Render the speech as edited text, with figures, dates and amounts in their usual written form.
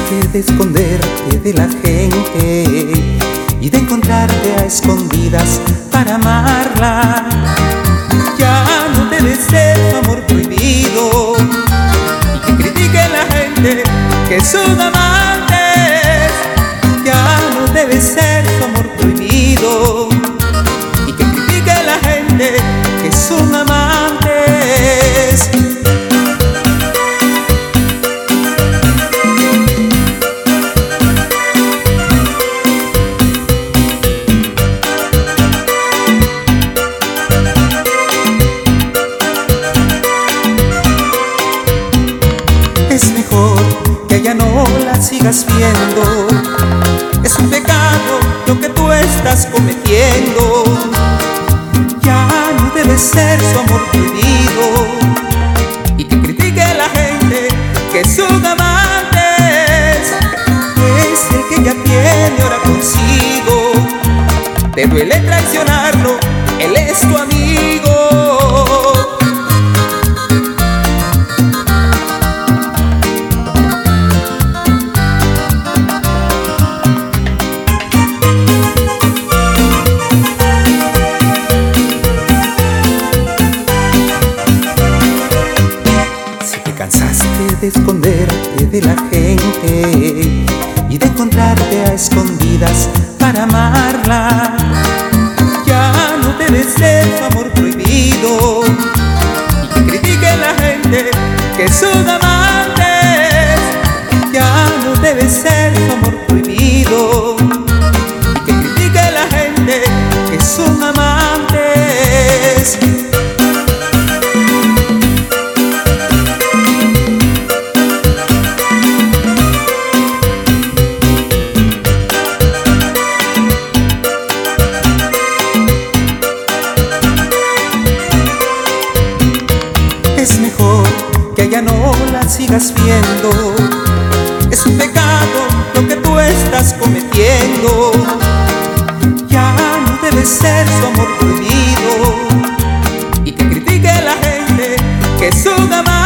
cansaste de esconderte de la gente y de encontrarte a escondidas para amarla. Ya no debe ser tu amor prohibido y que critique la gente que son amantes. Ya no debe ser tu amor prohibido y que critique la gente que son amantes. Es mejor que ya no la sigas viendo. Es un pecado lo que tú estás cometiendo. Ya no debe ser su amor prohibido y que critique a la gente que son amantes. Es el que ya tiene ahora consigo. Te duele traicionarlo, él es tu amigo. Cansaste de esconderte de la gente y de encontrarte a escondidas para amarla. Ya no debe ser tu amor prohibido y que critique la gente que son amantes. Ya no debe ser tu amor prohibido y que critique la gente que son amantes. Es mejor que ya no la sigas viendo. Es un pecado lo que tú estás cometiendo. Ya no debe ser su amor prohibido y que critique a la gente que son amantes.